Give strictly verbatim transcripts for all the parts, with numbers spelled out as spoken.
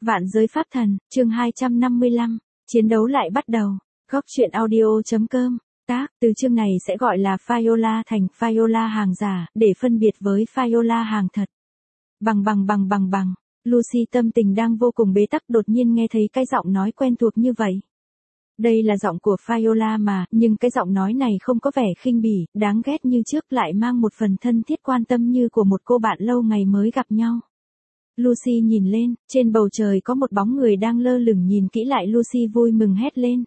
Vạn giới pháp thần, chương hai trăm năm mươi lăm, chiến đấu lại bắt đầu. Góc truyện audio.com, tác, từ chương này sẽ gọi là Fayola thành Fayola hàng giả, để phân biệt với Fayola hàng thật. Bằng bằng bằng bằng bằng, Lucy tâm tình đang vô cùng bế tắc đột nhiên nghe thấy cái giọng nói quen thuộc như vậy. Đây là giọng của Fayola mà, nhưng cái giọng nói này không có vẻ khinh bỉ, đáng ghét như trước lại mang một phần thân thiết quan tâm như của một cô bạn lâu ngày mới gặp nhau. Lucy nhìn lên, trên bầu trời có một bóng người đang lơ lửng nhìn kỹ lại Lucy vui mừng hét lên.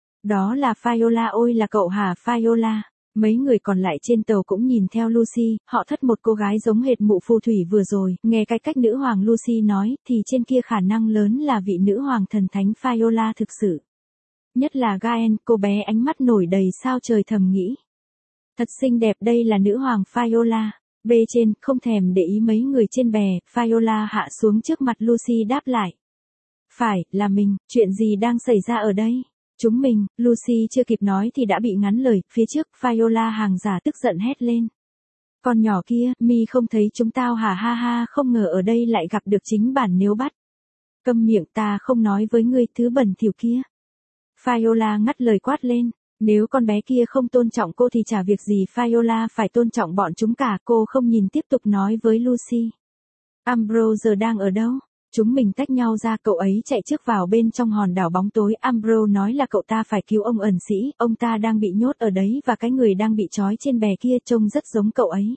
Đó là Fayola, ôi là cậu hả Fayola. Mấy người còn lại trên tàu cũng nhìn theo Lucy, họ thất một cô gái giống hệt mụ phù thủy vừa rồi, nghe cái cách nữ hoàng Lucy nói, thì trên kia khả năng lớn là vị nữ hoàng thần thánh Fayola thực sự. Nhất là Gaen, cô bé ánh mắt nổi đầy sao trời thầm nghĩ. Thật xinh đẹp, đây là nữ hoàng Fayola. Bê trên, không thèm để ý mấy người trên bè, Fayola hạ xuống trước mặt Lucy đáp lại. Phải, là mình, chuyện gì đang xảy ra ở đây? Chúng mình, Lucy chưa kịp nói thì đã bị ngắn lời, phía trước, Fayola hàng giả tức giận hét lên. Con nhỏ kia, mi không thấy chúng tao hả ha ha, không ngờ ở đây lại gặp được chính bản nếu bắt. Câm miệng, ta không nói với ngươi thứ bẩn thỉu kia. Fayola ngắt lời quát lên. Nếu con bé kia không tôn trọng cô thì chả việc gì Fayola phải tôn trọng bọn chúng cả. Cô không nhìn tiếp tục nói với Lucy. Ambrose giờ đang ở đâu? Chúng mình tách nhau ra, cậu ấy chạy trước vào bên trong hòn đảo bóng tối. Ambrose nói là cậu ta phải cứu ông ẩn sĩ, ông ta đang bị nhốt ở đấy và cái người đang bị trói trên bè kia trông rất giống cậu ấy.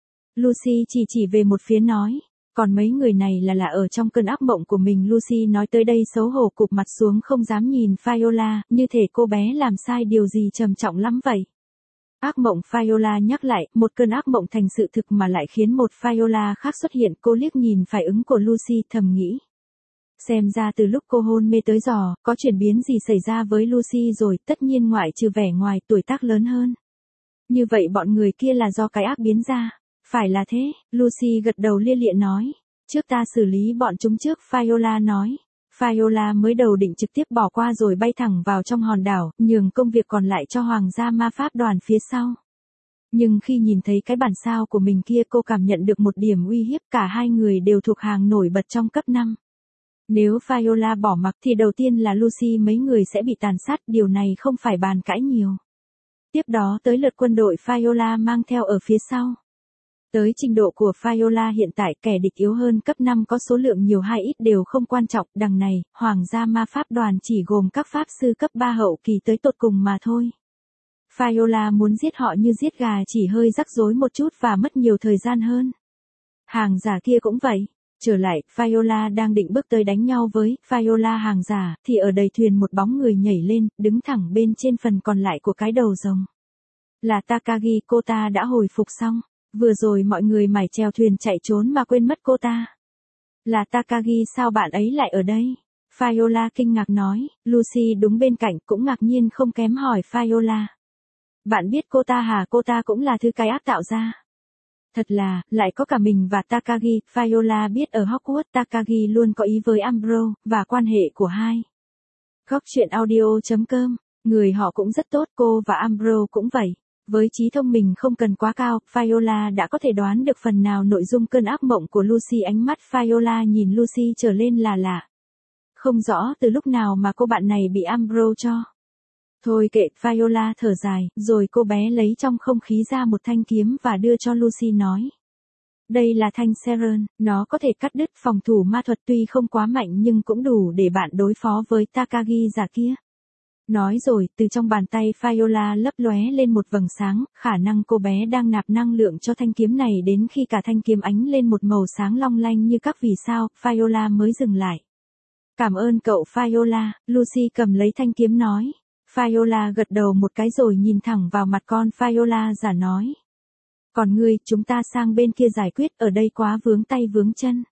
Lucy chỉ chỉ về một phía nói. Còn mấy người này là là ở trong cơn ác mộng của mình. Lucy nói tới đây xấu hổ cụp mặt xuống không dám nhìn Fayola, như thể cô bé làm sai điều gì trầm trọng lắm vậy. Ác mộng, Fayola nhắc lại, một cơn ác mộng thành sự thực mà lại khiến một Fayola khác xuất hiện. Cô liếc nhìn phản ứng của Lucy thầm nghĩ. Xem ra từ lúc cô hôn mê tới giờ, có chuyển biến gì xảy ra với Lucy rồi, tất nhiên ngoại trừ vẻ ngoài tuổi tác lớn hơn. Như vậy bọn người kia là do cái ác biến ra. Phải là thế, Lucy gật đầu lia lịa nói. Trước ta xử lý bọn chúng trước, Fayola nói. Fayola mới đầu định trực tiếp bỏ qua rồi bay thẳng vào trong hòn đảo, nhường công việc còn lại cho hoàng gia ma pháp đoàn phía sau. Nhưng khi nhìn thấy cái bản sao của mình kia cô cảm nhận được một điểm uy hiếp, cả hai người đều thuộc hàng nổi bật trong cấp năm. Nếu Fayola bỏ mặc thì đầu tiên là Lucy mấy người sẽ bị tàn sát, điều này không phải bàn cãi nhiều. Tiếp đó tới lượt quân đội Fayola mang theo ở phía sau. Tới trình độ của Fayola hiện tại, kẻ địch yếu hơn cấp năm có số lượng nhiều hay ít đều không quan trọng, đằng này, Hoàng gia ma pháp đoàn chỉ gồm các pháp sư cấp ba hậu kỳ tới tột cùng mà thôi. Fayola muốn giết họ như giết gà, chỉ hơi rắc rối một chút và mất nhiều thời gian hơn. Hàng giả kia cũng vậy. Trở lại, Fayola đang định bước tới đánh nhau với Fayola hàng giả, thì ở đầy thuyền một bóng người nhảy lên, đứng thẳng bên trên phần còn lại của cái đầu rồng. Là Takagi, cô ta đã hồi phục xong. Vừa rồi mọi người mải chèo thuyền chạy trốn mà quên mất cô ta. Là Takagi, sao bạn ấy lại ở đây? Fayola kinh ngạc nói, Lucy đúng bên cạnh cũng ngạc nhiên không kém hỏi Fayola. Bạn biết cô ta hả? Cô ta cũng là thứ cái ác tạo ra. Thật là, lại có cả mình và Takagi. Fayola biết ở Hogwarts Takagi luôn có ý với Ambrose, và quan hệ của hai. Góc truyện audio.com, người họ cũng rất tốt, cô và Ambrose cũng vậy. Với trí thông minh không cần quá cao, Fayola đã có thể đoán được phần nào nội dung cơn ác mộng của Lucy. Ánh mắt Fayola nhìn Lucy trở lên là lạ. Không rõ từ lúc nào mà cô bạn này bị Ambrose cho. Thôi kệ, Fayola thở dài, rồi cô bé lấy trong không khí ra một thanh kiếm và đưa cho Lucy nói. Đây là thanh Seren, nó có thể cắt đứt phòng thủ ma thuật, tuy không quá mạnh nhưng cũng đủ để bạn đối phó với Takagi giả kia. Nói rồi, từ trong bàn tay Fayola lấp lóe lên một vầng sáng, khả năng cô bé đang nạp năng lượng cho thanh kiếm này đến khi cả thanh kiếm ánh lên một màu sáng long lanh như các vì sao, Fayola mới dừng lại. Cảm ơn cậu Fayola, Lucy cầm lấy thanh kiếm nói. Fayola gật đầu một cái rồi nhìn thẳng vào mặt con Fayola giả nói. Còn ngươi, chúng ta sang bên kia giải quyết, ở đây quá vướng tay vướng chân.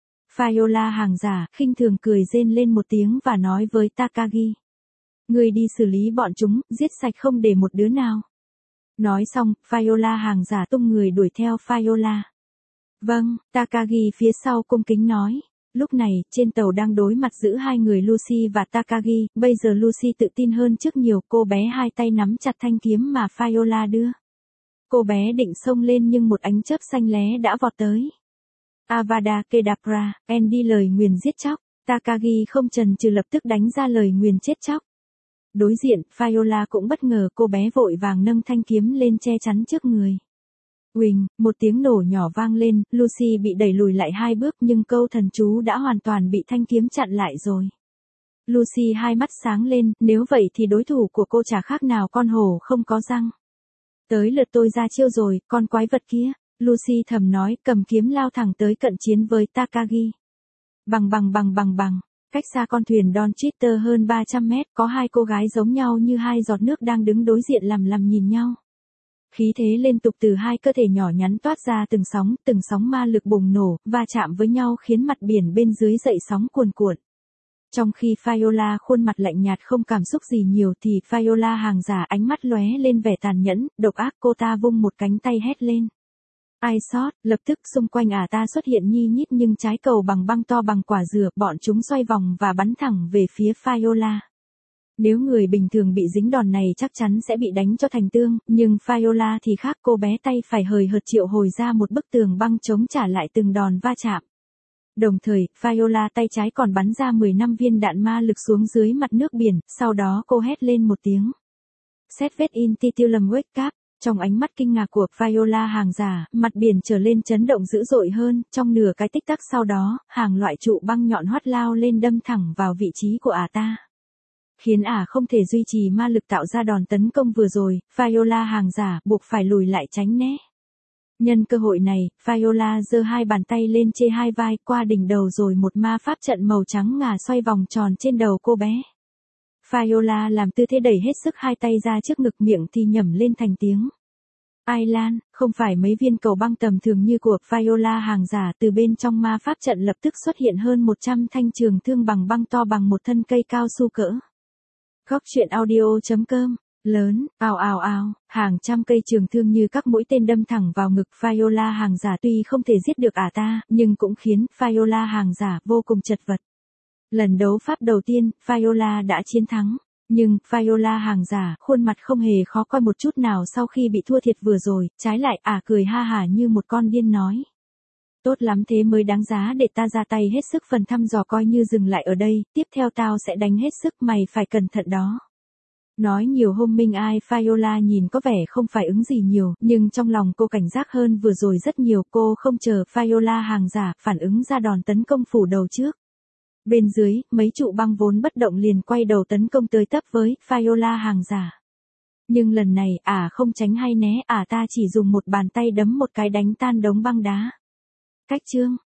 Fayola hàng giả, khinh thường cười rên lên một tiếng và nói với Takagi. Ngươi đi xử lý bọn chúng, giết sạch không để một đứa nào. Nói xong, Fayola hàng giả tung người đuổi theo Fayola. Vâng, Takagi phía sau cung kính nói. Lúc này, trên tàu đang đối mặt giữa hai người Lucy và Takagi, bây giờ Lucy tự tin hơn trước nhiều, cô bé hai tay nắm chặt thanh kiếm mà Fayola đưa. Cô bé định xông lên nhưng một ánh chớp xanh lé đã vọt tới. Avada Kedavra, Andy lời nguyền giết chóc. Takagi không chần chừ lập tức đánh ra lời nguyền chết chóc. Đối diện, Viola cũng bất ngờ, cô bé vội vàng nâng thanh kiếm lên che chắn trước người. Uỳnh, một tiếng nổ nhỏ vang lên, Lucy bị đẩy lùi lại hai bước nhưng câu thần chú đã hoàn toàn bị thanh kiếm chặn lại rồi. Lucy hai mắt sáng lên, nếu vậy thì đối thủ của cô chả khác nào con hổ không có răng. Tới lượt tôi ra chiêu rồi, con quái vật kia, Lucy thầm nói, cầm kiếm lao thẳng tới cận chiến với Takagi. Bằng bằng bằng bằng bằng, cách xa con thuyền Don Twitter hơn ba trăm mét, có hai cô gái giống nhau như hai giọt nước đang đứng đối diện lằm lằm nhìn nhau. Khí thế liên tục từ hai cơ thể nhỏ nhắn toát ra từng sóng, từng sóng ma lực bùng nổ, va chạm với nhau khiến mặt biển bên dưới dậy sóng cuồn cuộn. Trong khi Viola khuôn mặt lạnh nhạt không cảm xúc gì nhiều thì Viola hàng giả ánh mắt lóe lên vẻ tàn nhẫn, độc ác, cô ta vung một cánh tay hét lên. Ai sót, lập tức xung quanh ả ta xuất hiện nhi nhít nhưng trái cầu bằng băng to bằng quả dừa, bọn chúng xoay vòng và bắn thẳng về phía Viola. Nếu người bình thường bị dính đòn này chắc chắn sẽ bị đánh cho thành tương, nhưng Viola thì khác, cô bé tay phải hời hợt triệu hồi ra một bức tường băng chống trả lại từng đòn va chạm. Đồng thời, Viola tay trái còn bắn ra mười lăm viên đạn ma lực xuống dưới mặt nước biển, sau đó cô hét lên một tiếng. Set vết in titulum wake cap. Trong ánh mắt kinh ngạc của Viola hàng giả, mặt biển trở lên chấn động dữ dội hơn, trong nửa cái tích tắc sau đó, hàng loại trụ băng nhọn hoắt lao lên đâm thẳng vào vị trí của ả ta. Khiến ả không thể duy trì ma lực tạo ra đòn tấn công vừa rồi, Viola hàng giả buộc phải lùi lại tránh né. Nhân cơ hội này, Viola giơ hai bàn tay lên chê hai vai qua đỉnh đầu rồi một ma pháp trận màu trắng ngà xoay vòng tròn trên đầu cô bé. Viola làm tư thế đẩy hết sức hai tay ra trước ngực, miệng thì nhẩm lên thành tiếng. Ai Lan, không phải mấy viên cầu băng tầm thường như của Viola hàng giả, từ bên trong ma pháp trận lập tức xuất hiện hơn một trăm thanh trường thương bằng băng to bằng một thân cây cao su cỡ. Góc truyện audio chấm com, lớn, ào ào ào, hàng trăm cây trường thương như các mũi tên đâm thẳng vào ngực Viola hàng giả, tuy không thể giết được ả ta, nhưng cũng khiến Viola hàng giả vô cùng chật vật. Lần đấu pháp đầu tiên, Viola đã chiến thắng, nhưng Viola hàng giả khuôn mặt không hề khó coi một chút nào sau khi bị thua thiệt vừa rồi, trái lại ả cười ha hả như một con điên nói. Tốt lắm, thế mới đáng giá để ta ra tay hết sức, phần thăm dò coi như dừng lại ở đây, tiếp theo tao sẽ đánh hết sức, mày phải cẩn thận đó. Nói nhiều hôm minh ai, Viola nhìn có vẻ không phải ứng gì nhiều, nhưng trong lòng cô cảnh giác hơn vừa rồi rất nhiều, cô không chờ Viola hàng giả phản ứng ra đòn tấn công phủ đầu trước. Bên dưới, mấy trụ băng vốn bất động liền quay đầu tấn công tới tấp với Viola hàng giả. Nhưng lần này, ả không tránh hay né, ả ta chỉ dùng một bàn tay đấm một cái đánh tan đống băng đá. Cách chương